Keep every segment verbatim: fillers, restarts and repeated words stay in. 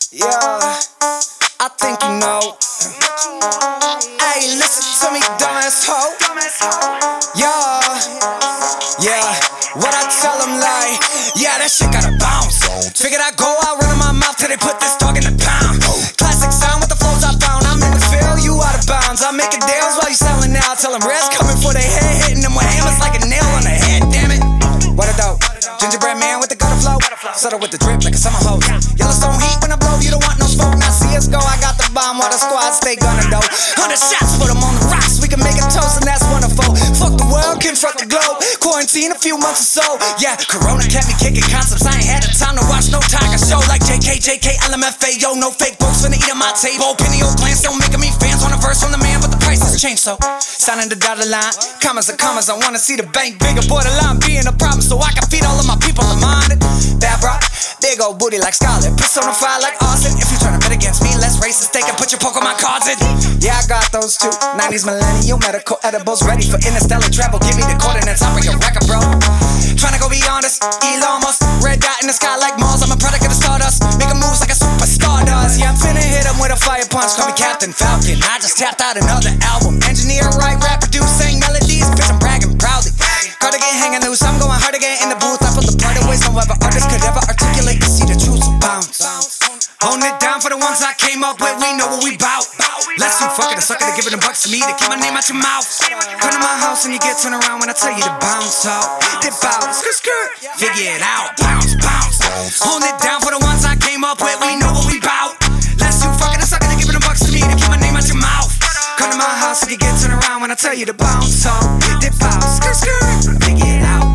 Yeah, I think you know. Hey, listen to me, dumbass hoe. Yeah, yeah. What I tell them like, yeah, that shit gotta bounce. Figured I'd go out running my mouth till they put this dog in the pound. Classic sound with the flows I found. I'm in the field, you out of bounds. I'm making deals while you selling now. Tell them rest coming for their head, hitting them with hammers like a nail on the head. Damn it. What a dope. Gingerbread man with the gutter flow. Settle with the drip like a summer hose. Yellowstone heat when I blow, you don't want no smoke. Now C S G O, I got the bomb while the squad stay gunning though. Hundred shots, put them on the rocks. We can make a toast and that's wonderful. Fuck the world, confront the globe. Quarantine a few months or so. Yeah, Corona kept me kicking concepts. I ain't had the time to watch no Tiger show like J K, J K, L M F A O. No fake folks finna eat at my table. Penny old glance don't making me fans on a verse from the man, but the price has changed so. Signing the dotted line, commas are commas. I wanna see the bank bigger, borderline being a problem, so I can feed all of my people the mind. Bad rock, big old booty like Scarlett, personified like Austin. If you tryna bet against me, let's race this. Take and put your Pokemon cards in. Yeah, I got those too. nineties millennial medical edibles ready for interstellar travel. Give me the coordinates, I'll bring your record, bro. Tryna go be honest, Elon Musk, red dot in the sky like Mars. I'm a product of the stardust, making moves like a superstar does. Yeah, I'm finna hit him with a fire punch. Call me Captain Falcon. I just tapped out another album. Engineer, write, rap, produce, sing melodies. Bitch, I'm bragging proudly. Gotta get hanging loose, I'm going hard again in the booth. I feel the part of ways no other artist could ever articulate to see the truth. So bounce, holding it down for the ones I came up with. We know what we bout. Let's you fucking a sucker to give it a bucks to me to keep my name out your mouth. Come to my house and you get turned around when I tell you to bounce out. Dip out, skirt, skirt, figure it out. Bounce, bounce, holding it down for the ones I came up with. We know what we bout. Let's you fucking a sucker to give it a bucks to me to keep my name out your mouth. Come to my house and you get turned around when I tell you to bounce out. Dip out, skirt, skirt, figure it out.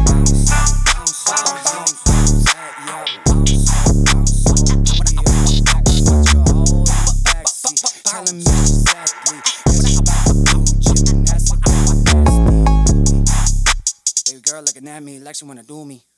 Telling me exactly baby girl looking at me like she wanna do me.